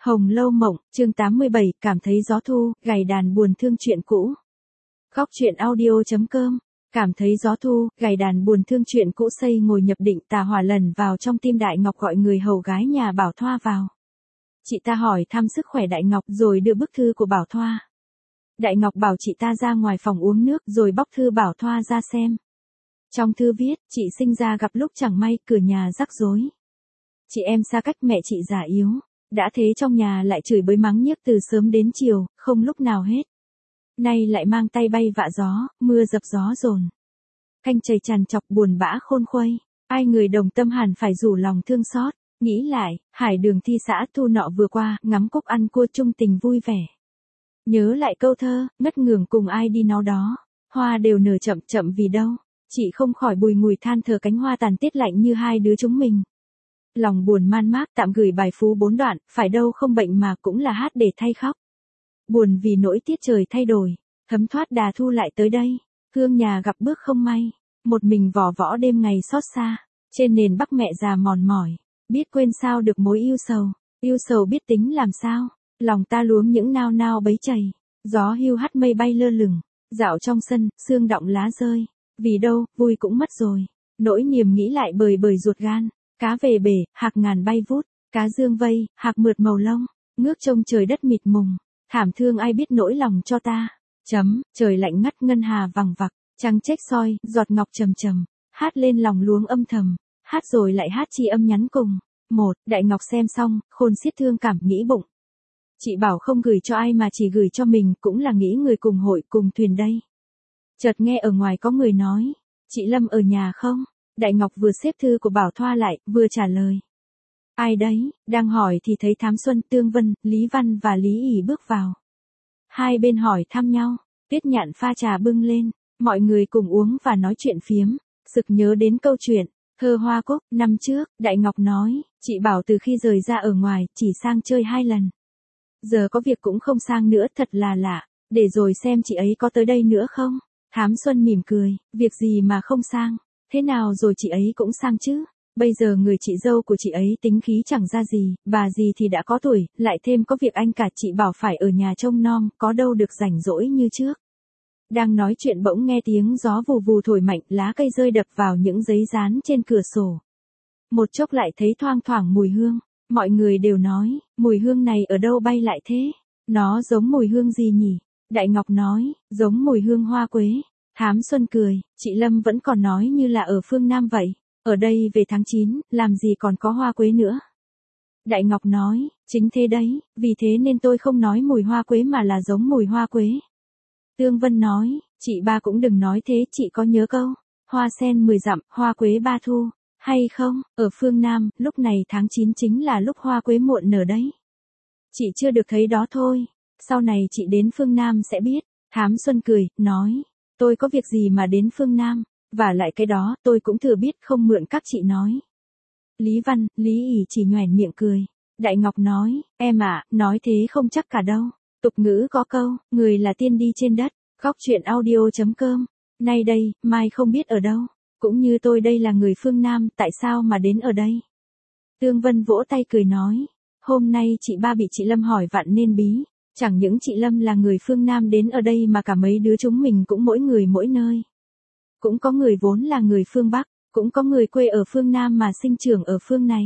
Hồng Lâu Mộng, chương 87, cảm thấy gió thu, gảy đàn buồn thương chuyện cũ. Góc truyện audio.com, cảm thấy gió thu, gảy đàn buồn thương chuyện cũ. Xây ngồi nhập định, Tà Hỏa lần vào trong tim Đại Ngọc gọi người hầu gái nhà Bảo Thoa vào. Chị ta hỏi thăm sức khỏe Đại Ngọc rồi đưa bức thư của Bảo Thoa. Đại Ngọc bảo chị ta ra ngoài phòng uống nước rồi bóc thư Bảo Thoa ra xem. Trong thư viết, chị sinh ra gặp lúc chẳng may, cửa nhà rắc rối. Chị em xa cách, mẹ chị già yếu. Đã thế trong nhà lại chửi bới mắng nhiếc từ sớm đến chiều, không lúc nào hết. Nay lại mang tay bay vạ gió, mưa dập gió dồn. Canh chày tràn chọc buồn bã khôn khuây. Ai người đồng tâm hẳn phải rủ lòng thương xót. Nghĩ lại, hải đường thi xã thu nọ vừa qua, ngắm cúc ăn cua chung tình vui vẻ. Nhớ lại câu thơ, ngất ngường cùng ai đi nó đó. Hoa đều nở chậm chậm vì đâu. Chị không khỏi bùi ngùi than thở cánh hoa tàn tiết lạnh như hai đứa chúng mình. Lòng buồn man mác tạm gửi bài phú 4 đoạn, phải đâu không bệnh mà cũng là hát để thay khóc. Buồn vì nỗi tiết trời thay đổi, thấm thoát đà thu lại tới đây, hương nhà gặp bước không may, một mình vò võ đêm ngày xót xa, trên nền bắc mẹ già mòn mỏi, biết quên sao được mối yêu sầu biết tính làm sao, lòng ta luống những nao nao bấy chày, gió hưu hắt mây bay lơ lửng, dạo trong sân, sương đọng lá rơi, vì đâu, vui cũng mất rồi, nỗi niềm nghĩ lại bời bời ruột gan. Cá về bể, hạc ngàn bay vút, cá dương vây, hạc mượt màu lông, ngước trông trời đất mịt mùng, thảm thương ai biết nỗi lòng cho ta. Trời lạnh ngắt ngân hà vằng vặc, trăng chếch soi, giọt ngọc trầm trầm, hát lên lòng luống âm thầm, hát rồi lại hát chi âm nhắn cùng. Đại Ngọc xem xong, khôn xiết thương cảm nghĩ bụng. Chị bảo không gửi cho ai mà chỉ gửi cho mình, cũng là nghĩ người cùng hội cùng thuyền đây. Chợt nghe ở ngoài có người nói, chị Lâm ở nhà không? Đại Ngọc vừa xếp thư của Bảo Thoa lại, vừa trả lời. Ai đấy, đang hỏi thì thấy Thám Xuân, Tương Vân, Lý Văn và Lý ỉ bước vào. Hai bên hỏi thăm nhau, Tiết Nhạn pha trà bưng lên, mọi người cùng uống và nói chuyện phiếm, sực nhớ đến câu chuyện, thơ Hoa Cúc, năm trước, Đại Ngọc nói, chị bảo từ khi rời ra ở ngoài, chỉ sang chơi 2 lần. Giờ có việc cũng không sang nữa, thật là lạ, để rồi xem chị ấy có tới đây nữa không? Thám Xuân mỉm cười, việc gì mà không sang? Thế nào rồi chị ấy cũng sang chứ, bây giờ người chị dâu của chị ấy tính khí chẳng ra gì, bà gì thì đã có tuổi, lại thêm có việc anh cả chị bảo phải ở nhà trông nom, có đâu được rảnh rỗi như trước. Đang nói chuyện bỗng nghe tiếng gió vù vù thổi mạnh, lá cây rơi đập vào những giấy dán trên cửa sổ. Một chốc lại thấy thoang thoảng mùi hương, mọi người đều nói, mùi hương này ở đâu bay lại thế, nó giống mùi hương gì nhỉ? Đại Ngọc nói, giống mùi hương hoa quế. Thám Xuân cười, chị Lâm vẫn còn nói như là ở phương Nam vậy, ở đây về tháng 9, làm gì còn có hoa quế nữa. Đại Ngọc nói, chính thế đấy, vì thế nên tôi không nói mùi hoa quế mà là giống mùi hoa quế. Tương Vân nói, chị ba cũng đừng nói thế, chị có nhớ câu, hoa sen 10 dặm, hoa quế 3 thu, hay không, ở phương Nam, lúc này tháng 9 chính là lúc hoa quế muộn nở đấy. Chị chưa được thấy đó thôi, sau này chị đến phương Nam sẽ biết. Thám Xuân cười, nói. Tôi có việc gì mà đến phương Nam, và lại cái đó tôi cũng thừa biết không mượn các chị nói. Lý Văn, Lý ỉ chỉ nhoẻn miệng cười. Đại Ngọc nói, em ạ, nói thế không chắc cả đâu. Tục ngữ có câu, người là tiên đi trên đất, góc truyện audio.com. Nay đây, mai không biết ở đâu. Cũng như tôi đây là người phương Nam, tại sao mà đến ở đây? Tương Vân vỗ tay cười nói, hôm nay chị ba bị chị Lâm hỏi vặn nên bí. Chẳng những chị Lâm là người phương Nam đến ở đây mà cả mấy đứa chúng mình cũng mỗi người mỗi nơi. Cũng có người vốn là người phương Bắc, cũng có người quê ở phương Nam mà sinh trưởng ở phương này.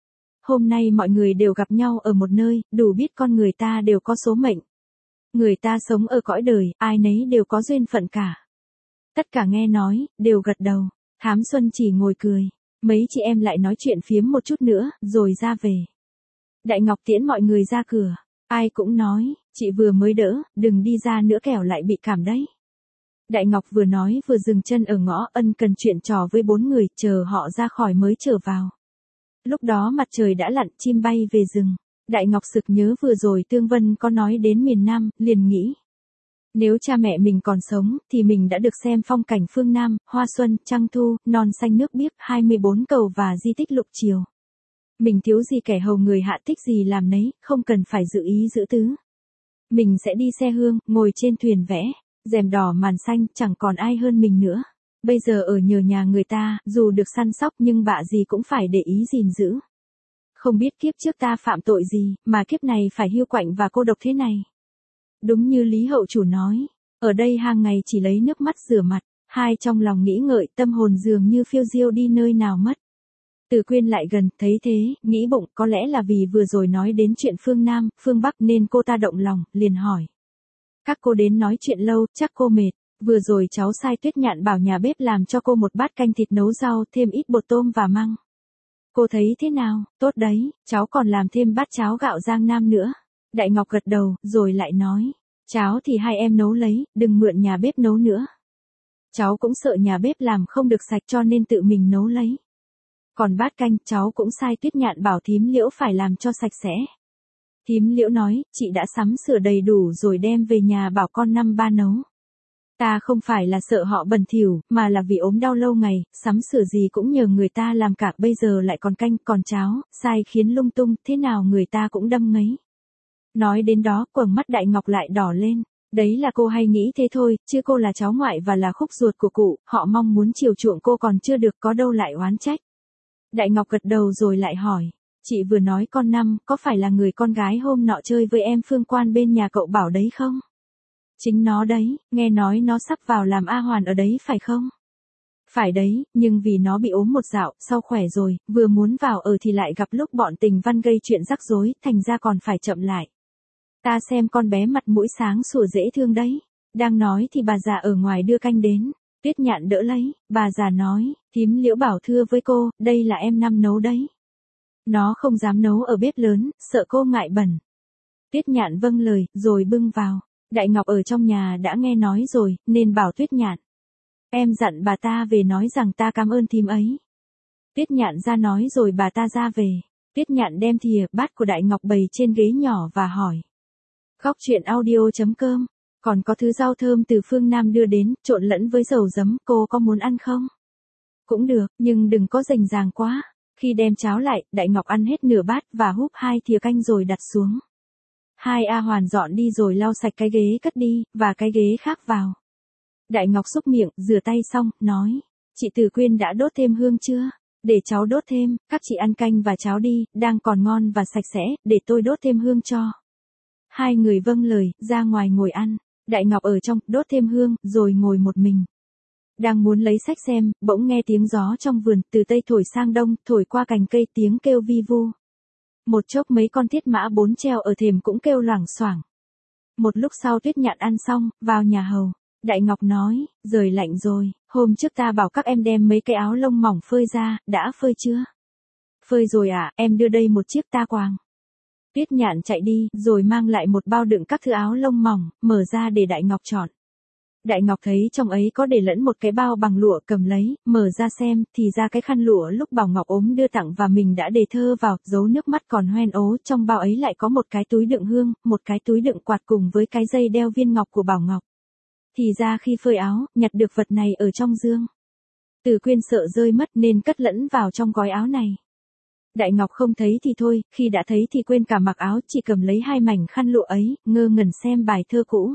Hôm nay mọi người đều gặp nhau ở một nơi, đủ biết con người ta đều có số mệnh. Người ta sống ở cõi đời, ai nấy đều có duyên phận cả. Tất cả nghe nói, đều gật đầu. Thám Xuân chỉ ngồi cười. Mấy chị em lại nói chuyện phiếm một chút nữa, rồi ra về. Đại Ngọc tiễn mọi người ra cửa. Ai cũng nói, chị vừa mới đỡ, đừng đi ra nữa kẻo lại bị cảm đấy. Đại Ngọc vừa nói vừa dừng chân ở ngõ, ân cần chuyện trò với 4 người, chờ họ ra khỏi mới trở vào. Lúc đó mặt trời đã lặn, chim bay về rừng. Đại Ngọc sực nhớ vừa rồi Tương Vân có nói đến miền Nam, liền nghĩ. Nếu cha mẹ mình còn sống, thì mình đã được xem phong cảnh phương Nam, hoa xuân, trăng thu, non xanh nước biếc, 24 cầu và di tích lục triều. Mình thiếu gì kẻ hầu người hạ, thích gì làm nấy, không cần phải giữ ý giữ tứ. Mình sẽ đi xe hương, ngồi trên thuyền vẽ, rèm đỏ màn xanh, chẳng còn ai hơn mình nữa. Bây giờ ở nhờ nhà người ta, dù được săn sóc nhưng bạ gì cũng phải để ý gìn giữ. Không biết kiếp trước ta phạm tội gì, mà kiếp này phải hiu quạnh và cô độc thế này. Đúng như Lý Hậu Chủ nói, ở đây hàng ngày chỉ lấy nước mắt rửa mặt, hai trong lòng nghĩ ngợi, tâm hồn dường như phiêu diêu đi nơi nào mất. Từ Quyên lại gần, thấy thế, nghĩ bụng có lẽ là vì vừa rồi nói đến chuyện phương Nam, phương Bắc nên cô ta động lòng, liền hỏi. Các cô đến nói chuyện lâu, chắc cô mệt. Vừa rồi cháu sai Tuyết Nhạn bảo nhà bếp làm cho cô một bát canh thịt nấu rau, thêm ít bột tôm và măng. Cô thấy thế nào? Tốt đấy, cháu còn làm thêm bát cháo gạo Giang Nam nữa. Đại Ngọc gật đầu, rồi lại nói. Cháo thì hai em nấu lấy, đừng mượn nhà bếp nấu nữa. Cháu cũng sợ nhà bếp làm không được sạch cho nên tự mình nấu lấy. Còn bát canh, cháu cũng sai Tuyết Nhạn bảo thím Liễu phải làm cho sạch sẽ. Thím Liễu nói, chị đã sắm sửa đầy đủ rồi đem về nhà bảo con năm ba nấu. Ta không phải là sợ họ bẩn thỉu, mà là vì ốm đau lâu ngày, sắm sửa gì cũng nhờ người ta làm cả, bây giờ lại còn canh, còn cháo, sai khiến lung tung, thế nào người ta cũng đâm ngấy. Nói đến đó, quầng mắt Đại Ngọc lại đỏ lên. Đấy là cô hay nghĩ thế thôi, chứ cô là cháu ngoại và là khúc ruột của cụ, họ mong muốn chiều chuộng cô còn chưa được, có đâu lại oán trách. Đại Ngọc gật đầu rồi lại hỏi. Chị vừa nói con Năm, có phải là người con gái hôm nọ chơi với em Phương Quan bên nhà cậu Bảo đấy không? Chính nó đấy, nghe nói nó sắp vào làm A Hoàn ở đấy phải không? Phải đấy, nhưng vì nó bị ốm một dạo, sau khỏe rồi, vừa muốn vào ở thì lại gặp lúc bọn Tình Văn gây chuyện rắc rối, thành ra còn phải chậm lại. Ta xem con bé mặt mũi sáng sủa dễ thương đấy. Đang nói thì bà già ở ngoài đưa canh đến. Tuyết Nhạn đỡ lấy, bà già nói, thím Liễu bảo thưa với cô, đây là em Năm nấu đấy. Nó không dám nấu ở bếp lớn, sợ cô ngại bẩn. Tuyết Nhạn vâng lời, rồi bưng vào. Đại Ngọc ở trong nhà đã nghe nói rồi, nên bảo Tuyết Nhạn. Em dặn bà ta về nói rằng ta cảm ơn thím ấy. Tuyết Nhạn ra nói rồi bà ta ra về. Tuyết Nhạn đem thìa, bát của Đại Ngọc bày trên ghế nhỏ và hỏi. Khóc chuyện audio.com, còn có thứ rau thơm từ phương Nam đưa đến, trộn lẫn với dầu giấm, cô có muốn ăn không? Cũng được, nhưng đừng có rành ràng quá. Khi đem cháo lại, Đại Ngọc ăn hết nửa bát và húp 2 thìa canh rồi đặt xuống. Hai A Hoàn dọn đi rồi lau sạch cái ghế cất đi, và cái ghế khác vào. Đại Ngọc xúc miệng, rửa tay xong, nói. Chị Từ Quyên đã đốt thêm hương chưa? Để cháu đốt thêm, các chị ăn canh và cháo đi, đang còn ngon và sạch sẽ, để tôi đốt thêm hương cho. Hai người vâng lời, ra ngoài ngồi ăn. Đại Ngọc ở trong, đốt thêm hương, rồi ngồi một mình. Đang muốn lấy sách xem, bỗng nghe tiếng gió trong vườn, từ tây thổi sang đông, thổi qua cành cây tiếng kêu vi vu. Một chốc mấy con thiết mã bốn treo ở thềm cũng kêu loảng xoảng. Một lúc sau Tuyết Nhạn ăn xong, vào nhà hầu. Đại Ngọc nói, trời lạnh rồi, hôm trước ta bảo các em đem mấy cái áo lông mỏng phơi ra, đã phơi chưa? Phơi rồi à, em đưa đây một chiếc ta quàng. Tuyết Nhạn chạy đi, rồi mang lại một bao đựng các thứ áo lông mỏng, mở ra để Đại Ngọc chọn. Đại Ngọc thấy trong ấy có để lẫn một cái bao bằng lụa, cầm lấy, mở ra xem, thì ra cái khăn lụa lúc Bảo Ngọc ốm đưa tặng và mình đã đề thơ vào, giấu nước mắt còn hoen ố, trong bao ấy lại có một cái túi đựng hương, một cái túi đựng quạt cùng với cái dây đeo viên ngọc của Bảo Ngọc. Thì ra khi phơi áo, nhặt được vật này ở trong dương. Từ Quyên sợ rơi mất nên cất lẫn vào trong gói áo này. Đại Ngọc không thấy thì thôi, khi đã thấy thì quên cả mặc áo, chỉ cầm lấy 2 mảnh khăn lụa ấy, ngơ ngẩn xem bài thơ cũ.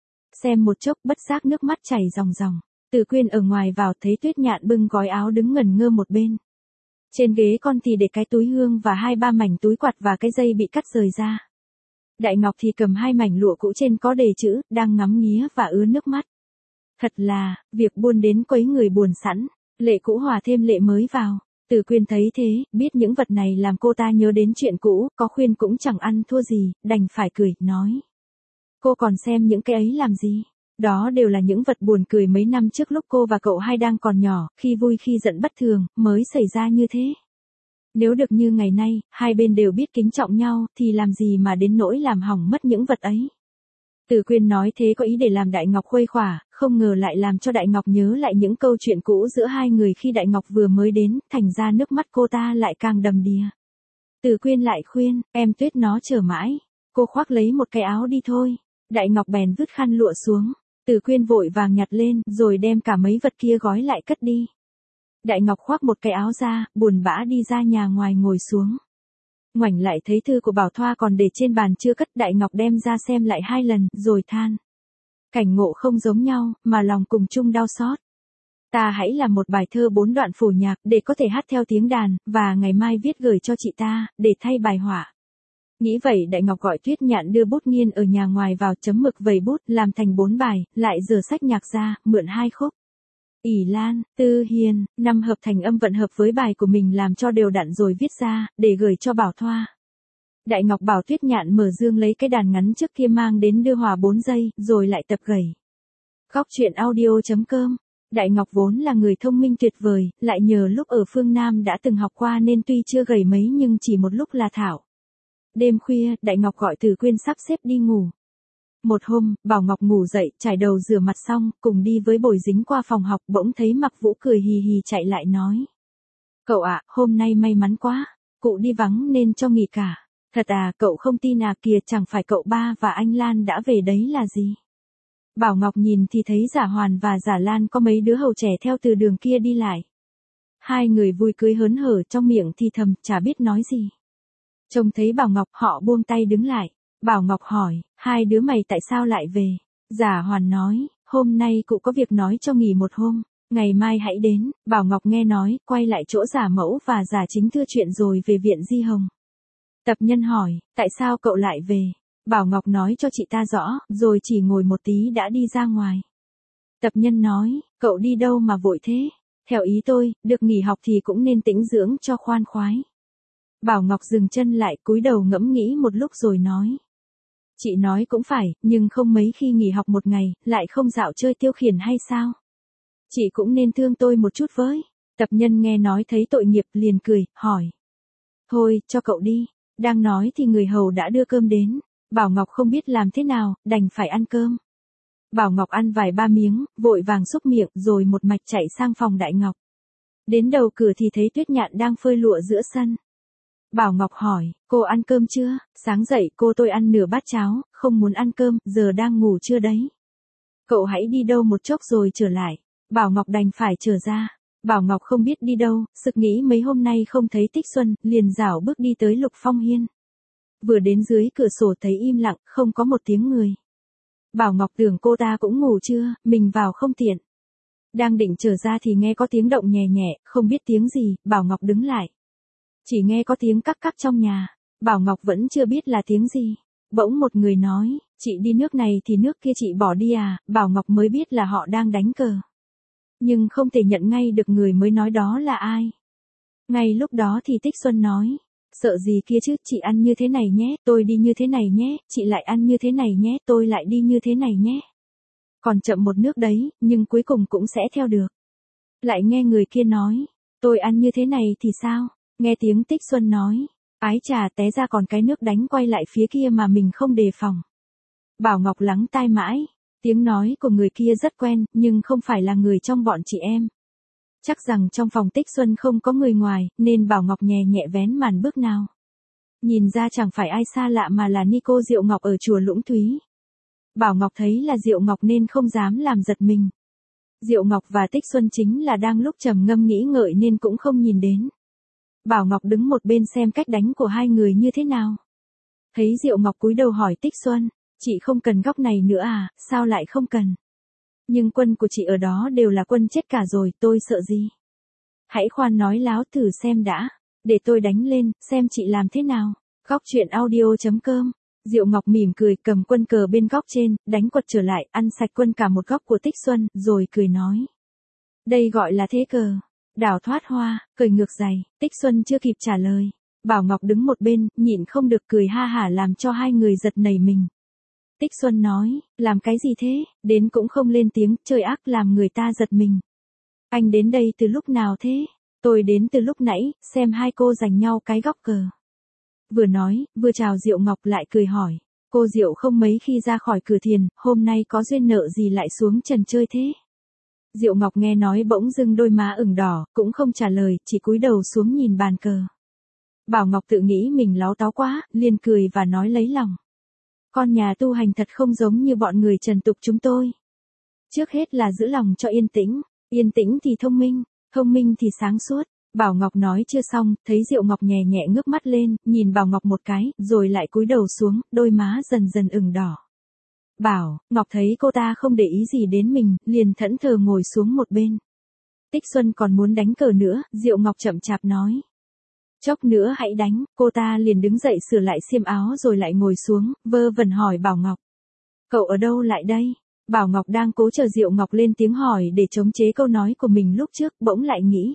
Xem một chốc bất giác nước mắt chảy ròng ròng. Từ Quyên ở ngoài vào thấy Tuyết Nhạn bưng gói áo đứng ngẩn ngơ một bên. Trên ghế con thì để cái túi hương và 2-3 mảnh túi quạt và cái dây bị cắt rời ra. Đại Ngọc thì cầm 2 mảnh lụa cũ trên có đề chữ, đang ngắm nghía và ứa nước mắt. Thật là, việc buôn đến quấy người buồn sẵn, lệ cũ hòa thêm lệ mới vào. Từ Quyên thấy thế, biết những vật này làm cô ta nhớ đến chuyện cũ, có khuyên cũng chẳng ăn thua gì, đành phải cười, nói. Cô còn xem những cái ấy làm gì? Đó đều là những vật buồn cười mấy năm trước lúc cô và cậu hai đang còn nhỏ, khi vui khi giận bất thường, mới xảy ra như thế. Nếu được như ngày nay, hai bên đều biết kính trọng nhau, thì làm gì mà đến nỗi làm hỏng mất những vật ấy. Từ Quyên nói thế có ý để làm Đại Ngọc khuây khỏa, không ngờ lại làm cho Đại Ngọc nhớ lại những câu chuyện cũ giữa hai người khi Đại Ngọc vừa mới đến, thành ra nước mắt cô ta lại càng đầm đìa. Từ Quyên lại khuyên, em Tuyết nó chờ mãi, cô khoác lấy một cái áo đi thôi. Đại Ngọc bèn vứt khăn lụa xuống. Từ Quyên vội vàng nhặt lên, rồi đem cả mấy vật kia gói lại cất đi. Đại Ngọc khoác một cái áo ra, buồn bã đi ra nhà ngoài ngồi xuống. Ngoảnh lại thấy thư của Bảo Thoa còn để trên bàn chưa cất, Đại Ngọc đem ra xem lại 2 lần, rồi than. Cảnh ngộ không giống nhau, mà lòng cùng chung đau xót. Ta hãy làm một bài thơ 4 đoạn phổ nhạc để có thể hát theo tiếng đàn, và ngày mai viết gửi cho chị ta, để thay bài họa. Nghĩ vậy Đại Ngọc gọi Tuyết Nhạn đưa bút nghiên ở nhà ngoài vào chấm mực vẩy bút làm thành 4 bài, lại giở sách nhạc ra, mượn 2 khúc. ỷ Lan, Tư Hiền, 5 hợp thành âm vận hợp với bài của mình làm cho đều đặn rồi viết ra, để gửi cho Bảo Thoa. Đại Ngọc bảo Tuyết Nhạn mở dương lấy cái đàn ngắn trước kia mang đến đưa hòa 4 giây, rồi lại tập gảy. Góc truyện audio.com. Đại Ngọc vốn là người thông minh tuyệt vời, lại nhờ lúc ở phương Nam đã từng học qua nên tuy chưa gảy mấy nhưng chỉ một lúc là thạo. Đêm khuya, Đại Ngọc gọi Từ Quyên sắp xếp đi ngủ. Một hôm, Bảo Ngọc ngủ dậy, trải đầu rửa mặt xong, cùng đi với Bồi Dính qua phòng học, bỗng thấy Mặc Vũ cười hì hì chạy lại nói. Cậu ạ, hôm nay may mắn quá, cụ đi vắng nên cho nghỉ cả. Thật à, cậu không tin à, kìa chẳng phải cậu ba và anh Lan đã về đấy là gì. Bảo Ngọc nhìn thì thấy Giả Hoàn và Giả Lan có mấy đứa hầu trẻ theo từ đường kia đi lại. Hai người vui cười hớn hở trong miệng thì thầm, chả biết nói gì. Trông thấy Bảo Ngọc, họ buông tay đứng lại. Bảo Ngọc hỏi, hai đứa mày tại sao lại về? Giả Hoàn nói, hôm nay cụ có việc nói cho nghỉ một hôm, ngày mai hãy đến. Bảo Ngọc nghe nói, quay lại chỗ Giả Mẫu và Giả Chính thưa chuyện rồi về viện Di Hồng. Tập Nhân hỏi, tại sao cậu lại về? Bảo Ngọc nói cho chị ta rõ, rồi chỉ ngồi một tí đã đi ra ngoài. Tập Nhân nói, cậu đi đâu mà vội thế? Theo ý tôi, được nghỉ học thì cũng nên tĩnh dưỡng cho khoan khoái. Bảo Ngọc dừng chân lại, cúi đầu ngẫm nghĩ một lúc rồi nói. Chị nói cũng phải, nhưng không mấy khi nghỉ học một ngày, lại không dạo chơi tiêu khiển hay sao? Chị cũng nên thương tôi một chút với. Tập Nhân nghe nói thấy tội nghiệp liền cười, hỏi. Thôi, cho cậu đi. Đang nói thì người hầu đã đưa cơm đến. Bảo Ngọc không biết làm thế nào, đành phải ăn cơm. Bảo Ngọc ăn vài ba miếng, vội vàng xúc miệng, rồi một mạch chạy sang phòng Đại Ngọc. Đến đầu cửa thì thấy Tuyết Nhạn đang phơi lụa giữa sân. Bảo Ngọc hỏi, cô ăn cơm chưa? Sáng dậy cô tôi ăn nửa bát cháo, không muốn ăn cơm, giờ đang ngủ chưa đấy? Cậu hãy đi đâu một chốc rồi trở lại. Bảo Ngọc đành phải trở ra. Bảo Ngọc không biết đi đâu, sực nghĩ mấy hôm nay không thấy Tích Xuân, liền rảo bước đi tới Lục Phong Hiên. Vừa đến dưới cửa sổ thấy im lặng, không có một tiếng người. Bảo Ngọc tưởng cô ta cũng ngủ chưa, mình vào không tiện. Đang định trở ra thì nghe có tiếng động nhẹ nhẹ, không biết tiếng gì, Bảo Ngọc đứng lại. Chỉ nghe có tiếng cắc cắc trong nhà, Bảo Ngọc vẫn chưa biết là tiếng gì. Bỗng một người nói, chị đi nước này thì nước kia chị bỏ đi à, Bảo Ngọc mới biết là họ đang đánh cờ. Nhưng không thể nhận ngay được người mới nói đó là ai. Ngay lúc đó thì Tích Xuân nói, sợ gì kia chứ, chị ăn như thế này nhé, tôi đi như thế này nhé, chị lại ăn như thế này nhé, tôi lại đi như thế này nhé. Còn chậm một nước đấy, nhưng cuối cùng cũng sẽ theo được. Lại nghe người kia nói, tôi ăn như thế này thì sao? Nghe tiếng Tích Xuân nói, ái trà té ra còn cái nước đánh quay lại phía kia mà mình không đề phòng. Bảo Ngọc lắng tai mãi, tiếng nói của người kia rất quen, nhưng không phải là người trong bọn chị em. Chắc rằng trong phòng Tích Xuân không có người ngoài, nên Bảo Ngọc nhẹ nhẹ vén màn bước nào. Nhìn ra chẳng phải ai xa lạ mà là ni cô Diệu Ngọc ở chùa Lũng Thúy. Bảo Ngọc thấy là Diệu Ngọc nên không dám làm giật mình. Diệu Ngọc và Tích Xuân chính là đang lúc trầm ngâm nghĩ ngợi nên cũng không nhìn đến. Bảo Ngọc đứng một bên xem cách đánh của hai người như thế nào. Thấy Diệu Ngọc cúi đầu hỏi Tích Xuân, chị không cần góc này nữa à, sao lại không cần? Nhưng quân của chị ở đó đều là quân chết cả rồi, tôi sợ gì? Hãy khoan nói láo thử xem đã, để tôi đánh lên, xem chị làm thế nào. Góc truyện audio.com. Diệu Ngọc mỉm cười cầm quân cờ bên góc trên, đánh quật trở lại, ăn sạch quân cả một góc của Tích Xuân, rồi cười nói. Đây gọi là thế cờ. Đảo thoát hoa, cười ngược giày, Tích Xuân chưa kịp trả lời. Bảo Ngọc đứng một bên, nhịn không được cười ha hả làm cho hai người giật nảy mình. Tích Xuân nói, làm cái gì thế, đến cũng không lên tiếng, chơi ác làm người ta giật mình. Anh đến đây từ lúc nào thế? Tôi đến từ lúc nãy, xem hai cô giành nhau cái góc cờ. Vừa nói, vừa chào Diệu Ngọc lại cười hỏi, cô Diệu không mấy khi ra khỏi cửa thiền, hôm nay có duyên nợ gì lại xuống trần chơi thế? Diệu Ngọc nghe nói bỗng dưng đôi má ửng đỏ, cũng không trả lời, chỉ cúi đầu xuống nhìn bàn cờ. Bảo Ngọc tự nghĩ mình láo táo quá, liền cười và nói lấy lòng. Con nhà tu hành thật không giống như bọn người trần tục chúng tôi. Trước hết là giữ lòng cho yên tĩnh thì thông minh thì sáng suốt. Bảo Ngọc nói chưa xong, thấy Diệu Ngọc nhẹ nhẹ ngước mắt lên, nhìn Bảo Ngọc một cái, rồi lại cúi đầu xuống, đôi má dần dần ửng đỏ. Ngọc thấy cô ta không để ý gì đến mình, liền thẫn thờ ngồi xuống một bên. Tích Xuân còn muốn đánh cờ nữa, Diệu Ngọc chậm chạp nói. Chốc nữa hãy đánh, cô ta liền đứng dậy sửa lại xiêm áo rồi lại ngồi xuống, vơ vẩn hỏi Bảo Ngọc. Cậu ở đâu lại đây? Bảo Ngọc đang cố chờ Diệu Ngọc lên tiếng hỏi để chống chế câu nói của mình lúc trước, bỗng lại nghĩ.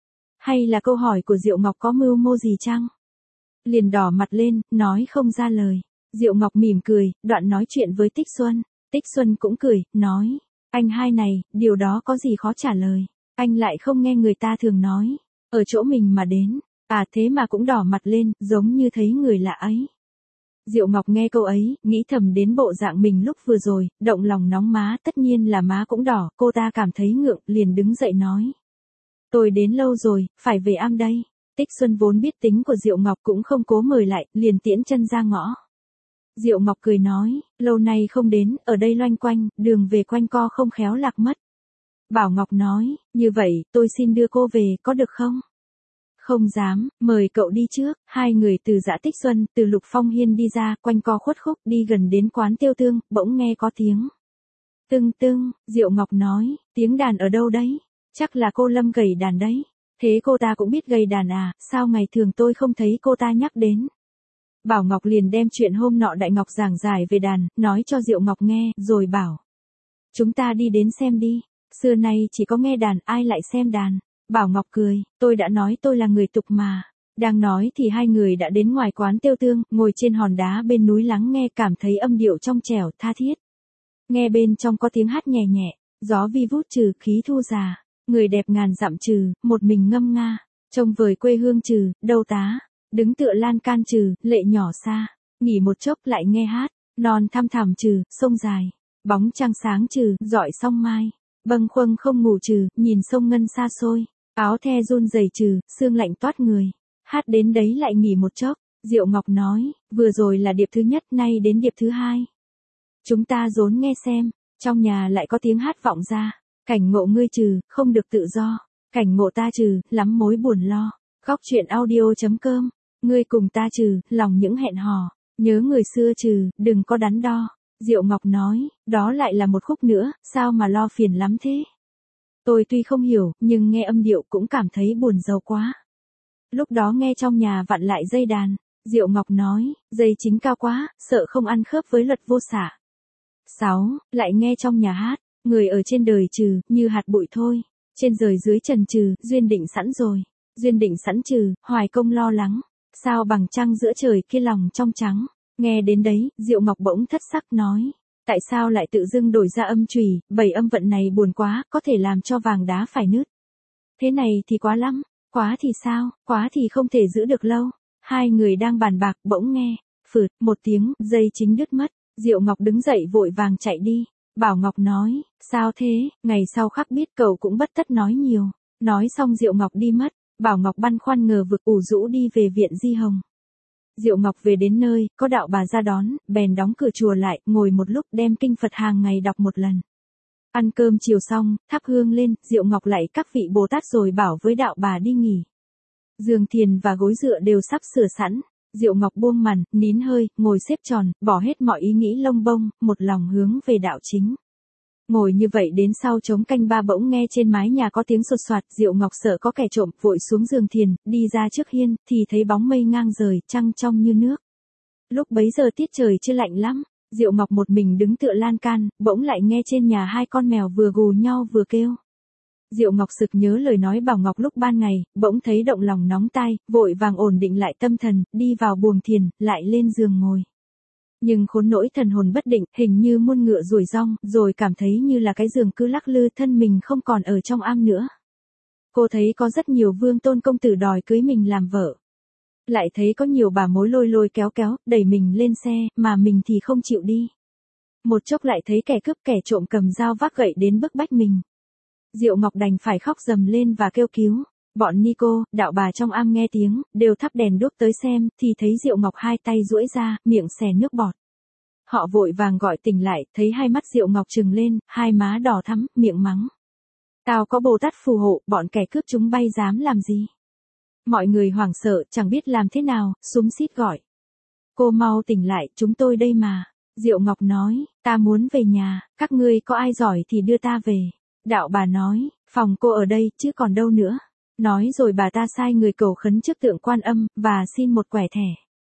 Hay là câu hỏi của Diệu Ngọc có mưu mô gì chăng? Liền đỏ mặt lên, nói không ra lời. Diệu Ngọc mỉm cười, đoạn nói chuyện với Tích Xuân. Tích Xuân cũng cười, nói. Anh hai này, điều đó có gì khó trả lời. Anh lại không nghe người ta thường nói. Ở chỗ mình mà đến. À thế mà cũng đỏ mặt lên, giống như thấy người lạ ấy. Diệu Ngọc nghe câu ấy, nghĩ thầm đến bộ dạng mình lúc vừa rồi, động lòng nóng má, tất nhiên là má cũng đỏ, cô ta cảm thấy ngượng, liền đứng dậy nói. Tôi đến lâu rồi, phải về am đây. Tích Xuân vốn biết tính của Diệu Ngọc cũng không cố mời lại, liền tiễn chân ra ngõ. Diệu Ngọc cười nói, lâu nay không đến, ở đây loanh quanh, đường về quanh co không khéo lạc mất. Bảo Ngọc nói, như vậy, tôi xin đưa cô về, có được không? Không dám, mời cậu đi trước. Hai người từ Dã Tích Xuân, từ Lục Phong Hiên đi ra, quanh co khuất khúc, đi gần đến quán tiêu tương, bỗng nghe có tiếng. Tưng tưng, Diệu Ngọc nói, tiếng đàn ở đâu đấy? Chắc là cô Lâm gảy đàn đấy. Thế cô ta cũng biết gảy đàn à, sao ngày thường tôi không thấy cô ta nhắc đến. Bảo Ngọc liền đem chuyện hôm nọ Đại Ngọc giảng giải về đàn, nói cho Diệu Ngọc nghe, rồi bảo. Chúng ta đi đến xem đi, xưa nay chỉ có nghe đàn, ai lại xem đàn. Bảo Ngọc cười, tôi đã nói tôi là người tục mà. Đang nói thì hai người đã đến ngoài quán tiêu tương, ngồi trên hòn đá bên núi lắng nghe, cảm thấy âm điệu trong trẻo, tha thiết. Nghe bên trong có tiếng hát nhẹ nhẹ, gió vi vút trừ, khí thu già. Người đẹp ngàn dặm trừ, một mình ngâm nga. Trông vời quê hương trừ, đâu tá. Đứng tựa lan can trừ, lệ nhỏ xa. Nghỉ một chốc lại nghe hát, non thăm thẳm trừ, sông dài. Bóng trăng sáng trừ, dọi song mai. Bâng khuâng không ngủ trừ, nhìn sông ngân xa xôi. Áo the run rẩy trừ, sương lạnh toát người. Hát đến đấy lại nghỉ một chốc. Diệu Ngọc nói, vừa rồi là điệp thứ nhất, nay đến điệp thứ hai. Chúng ta rốn nghe xem, trong nhà lại có tiếng hát vọng ra. Cảnh ngộ ngươi trừ, không được tự do. Cảnh ngộ ta trừ, lắm mối buồn lo. Góc chuyện audio.com. Ngươi cùng ta trừ, lòng những hẹn hò. Nhớ người xưa trừ, đừng có đắn đo. Diệu Ngọc nói, đó lại là một khúc nữa, sao mà lo phiền lắm thế? Tôi tuy không hiểu, nhưng nghe âm điệu cũng cảm thấy buồn rầu quá. Lúc đó nghe trong nhà vặn lại dây đàn. Diệu Ngọc nói, dây chính cao quá, sợ không ăn khớp với luật vô xạ. 6. Lại nghe trong nhà hát, người ở trên đời trừ, như hạt bụi thôi. Trên rời dưới trần trừ, duyên định sẵn rồi. Duyên định sẵn trừ, hoài công lo lắng. Sao bằng trăng giữa trời kia lòng trong trắng. Nghe đến đấy, Diệu Ngọc bỗng thất sắc nói. Tại sao lại tự dưng đổi ra âm chùy, bảy âm vận này buồn quá, có thể làm cho vàng đá phải nứt. Thế này thì quá lắm, quá thì sao, quá thì không thể giữ được lâu. Hai người đang bàn bạc, bỗng nghe, phượt, một tiếng, dây chính đứt mất. Diệu Ngọc đứng dậy vội vàng chạy đi. Bảo Ngọc nói, sao thế, ngày sau khắc biết cậu cũng bất tất nói nhiều. Nói xong Diệu Ngọc đi mất, Bảo Ngọc băn khoăn ngờ vực ủ rũ đi về viện Di Hồng. Diệu Ngọc về đến nơi, có đạo bà ra đón, bèn đóng cửa chùa lại, ngồi một lúc đem kinh Phật hàng ngày đọc một lần. Ăn cơm chiều xong, thắp hương lên, Diệu Ngọc lạy các vị Bồ Tát rồi bảo với đạo bà đi nghỉ. Giường thiền và gối dựa đều sắp sửa sẵn. Diệu Ngọc buông màn, nín hơi, ngồi xếp tròn, bỏ hết mọi ý nghĩ lông bông, một lòng hướng về đạo chính. Ngồi như vậy đến sau trống canh ba bỗng nghe trên mái nhà có tiếng sột soạt, Diệu Ngọc sợ có kẻ trộm, vội xuống giường thiền, đi ra trước hiên, thì thấy bóng mây ngang rời, trăng trong như nước. Lúc bấy giờ tiết trời chưa lạnh lắm, Diệu Ngọc một mình đứng tựa lan can, bỗng lại nghe trên nhà hai con mèo vừa gù nhau vừa kêu. Diệu Ngọc sực nhớ lời nói Bảo Ngọc lúc ban ngày, bỗng thấy động lòng nóng tai, vội vàng ổn định lại tâm thần, đi vào buồng thiền, lại lên giường ngồi. Nhưng khốn nỗi thần hồn bất định, hình như muôn ngựa ruồi rong, rồi cảm thấy như là cái giường cứ lắc lư, thân mình không còn ở trong am nữa. Cô thấy có rất nhiều vương tôn công tử đòi cưới mình làm vợ. Lại thấy có nhiều bà mối lôi lôi kéo kéo, đẩy mình lên xe, mà mình thì không chịu đi. Một chốc lại thấy kẻ cướp kẻ trộm cầm dao vác gậy đến bức bách mình. Diệu Ngọc đành phải khóc rầm lên và kêu cứu. Bọn ni cô, đạo bà trong am nghe tiếng, đều thắp đèn đuốc tới xem, thì thấy Diệu Ngọc hai tay duỗi ra, miệng xè nước bọt. Họ vội vàng gọi tỉnh lại, thấy hai mắt Diệu Ngọc trừng lên, hai má đỏ thắm, miệng mắng. Tao có Bồ Tát phù hộ, bọn kẻ cướp chúng bay dám làm gì? Mọi người hoảng sợ, chẳng biết làm thế nào, xúm xít gọi. Cô mau tỉnh lại, chúng tôi đây mà. Diệu Ngọc nói, ta muốn về nhà, các ngươi có ai giỏi thì đưa ta về. Đạo bà nói, Phòng cô ở đây, chứ còn đâu nữa. Nói rồi bà ta sai người cầu khấn trước tượng Quan Âm, và xin một quẻ thẻ.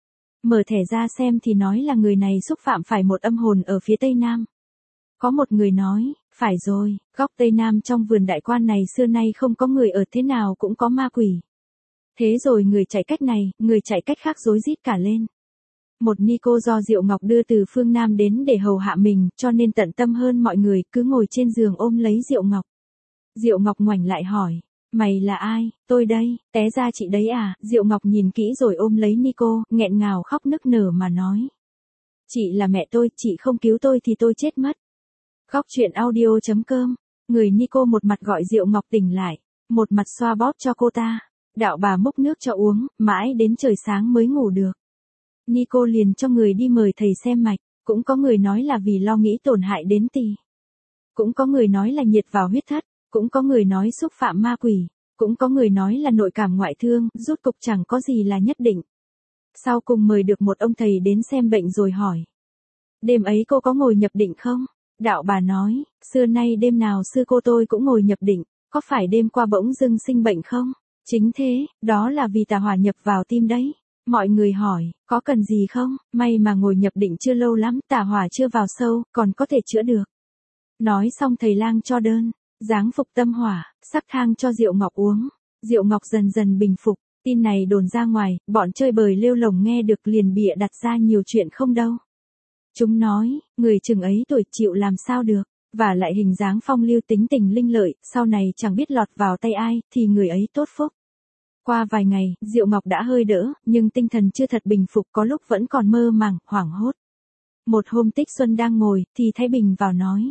Mở thẻ ra xem thì nói là người này xúc phạm phải một âm hồn ở phía tây nam. Có một người nói, phải rồi, góc tây nam trong vườn đại quan này xưa nay không có người ở, thế nào cũng có ma quỷ. Thế rồi người chạy cách này, người chạy cách khác rối rít cả lên. Một ni cô do Diệu Ngọc đưa từ phương Nam đến để hầu hạ mình, cho nên tận tâm hơn mọi người, cứ ngồi trên giường ôm lấy Diệu Ngọc. Diệu Ngọc ngoảnh lại hỏi, mày là ai? Tôi đây, té ra chị đấy à? Diệu Ngọc nhìn kỹ rồi ôm lấy ni cô, nghẹn ngào khóc nức nở mà nói. Chị là mẹ tôi, chị không cứu tôi thì tôi chết mất. Góc truyện audio.com. Người ni cô một mặt gọi Diệu Ngọc tỉnh lại, một mặt xoa bóp cho cô ta. Đạo bà múc nước cho uống, mãi đến trời sáng mới ngủ được. Ni cô liền cho người đi mời thầy xem mạch, cũng có người nói là vì lo nghĩ tổn hại đến tỳ. Cũng có người nói là nhiệt vào huyết thất, cũng có người nói xúc phạm ma quỷ, cũng có người nói là nội cảm ngoại thương, rút cục chẳng có gì là nhất định. Sau cùng mời được một ông thầy đến xem bệnh rồi hỏi. Đêm ấy cô có ngồi nhập định không? Đạo bà nói, xưa nay đêm nào sư cô tôi cũng ngồi nhập định, có phải đêm qua bỗng dưng sinh bệnh không? Chính thế, đó là vì tà hỏa nhập vào tim đấy. Mọi người hỏi, có cần gì không? May mà ngồi nhập định chưa lâu lắm, tà hỏa chưa vào sâu, còn có thể chữa được. Nói xong thầy lang cho đơn, giáng phục tâm hỏa, sắc thang cho Diệu Ngọc uống. Diệu Ngọc dần dần bình phục, tin này đồn ra ngoài, bọn chơi bời lêu lồng nghe được liền bịa đặt ra nhiều chuyện không đâu. Chúng nói, người chừng ấy tuổi chịu làm sao được, và lại hình dáng phong lưu tính tình linh lợi, sau này chẳng biết lọt vào tay ai, thì người ấy tốt phúc. Qua vài ngày, Diệu Ngọc đã hơi đỡ, nhưng tinh thần chưa thật bình phục, có lúc vẫn còn mơ màng, hoảng hốt. Một hôm Tích Xuân đang ngồi, thì Thái Bình vào nói.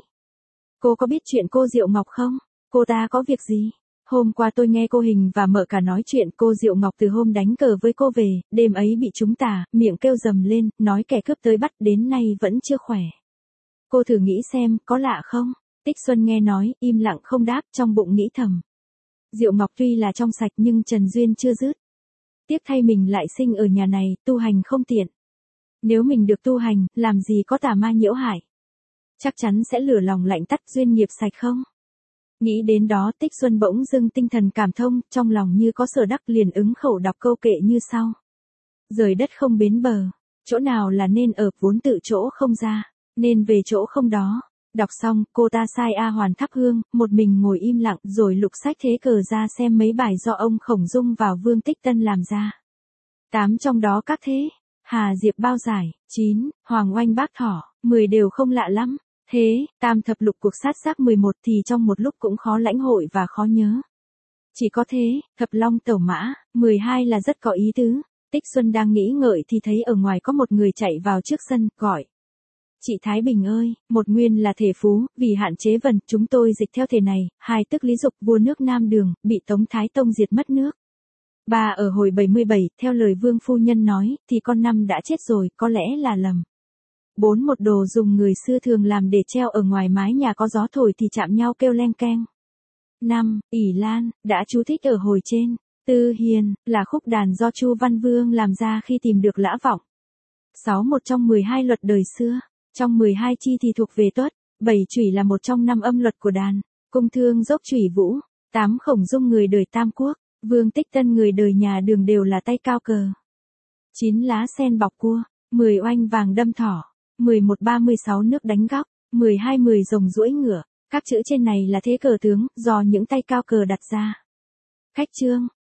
Cô có biết chuyện cô Diệu Ngọc không? Cô ta có việc gì? Hôm qua tôi nghe cô Hình và Mợ Cả nói chuyện cô Diệu Ngọc từ hôm đánh cờ với cô về, đêm ấy bị trúng tà, miệng kêu rầm lên, nói kẻ cướp tới bắt đến nay vẫn chưa khỏe. Cô thử nghĩ xem, có lạ không? Tích Xuân nghe nói, im lặng không đáp, trong bụng nghĩ thầm. Diệu Ngọc tuy là trong sạch nhưng trần duyên chưa dứt. Tiếc thay mình lại sinh ở nhà này, tu hành không tiện. Nếu mình được tu hành, làm gì có tà ma nhiễu hại. Chắc chắn sẽ lửa lòng lạnh tắt duyên nghiệp sạch không? Nghĩ đến đó Tích Xuân bỗng dưng tinh thần cảm thông, trong lòng như có sở đắc liền ứng khẩu đọc câu kệ như sau. Rời đất không bến bờ, chỗ nào là nên ở, vốn tự chỗ không ra, nên về chỗ không đó. Đọc xong, cô ta sai A Hoàn thắp hương, một mình ngồi im lặng rồi lục sách thế cờ ra xem mấy bài do ông Khổng Dung vào Vương Tích Tân làm ra. 8 trong đó các thế, Hà Diệp bao giải, 9, Hoàng Oanh bác thỏ, 10 đều không lạ lắm. Thế, tam thập lục cuộc sát giác 11 thì trong một lúc cũng khó lãnh hội và khó nhớ. Chỉ có thế, thập long tẩu mã, 12 là rất có ý tứ. Tích Xuân đang nghĩ ngợi thì thấy ở ngoài có một người chạy vào trước sân, gọi. Chị Thái Bình ơi, một nguyên là thể phú, vì hạn chế vần, chúng tôi dịch theo thể này, 2 tức Lý Dục vua nước Nam Đường, bị Tống Thái Tông diệt mất nước. 3 ở hồi 77, theo lời Vương Phu Nhân nói, thì con 5 đã chết rồi, có lẽ là lầm. 4 một đồ dùng người xưa thường làm để treo ở ngoài mái nhà có gió thổi thì chạm nhau kêu leng keng. 5. ỷ Lan, đã chú thích ở hồi trên. 4 Hiền, là khúc đàn do Chu Văn Vương làm ra khi tìm được Lã Vọng. 6 một trong 12 luật đời xưa. Trong 12 chi thì thuộc về tuất. 7 chủy là một trong 5 âm luật của đàn. Cung Thương dốc chủy vũ. 8 Khổng Dung người đời Tam Quốc. Vương Tích Tân người đời nhà Đường đều là tay cao cờ. 9 Lá sen bọc cua. 10 Oanh vàng đâm thỏ. 11 36 nước đánh góc. 12 10 rồng duỗi ngựa. Các chữ trên này là thế cờ tướng, do những tay cao cờ đặt ra. Khách chương,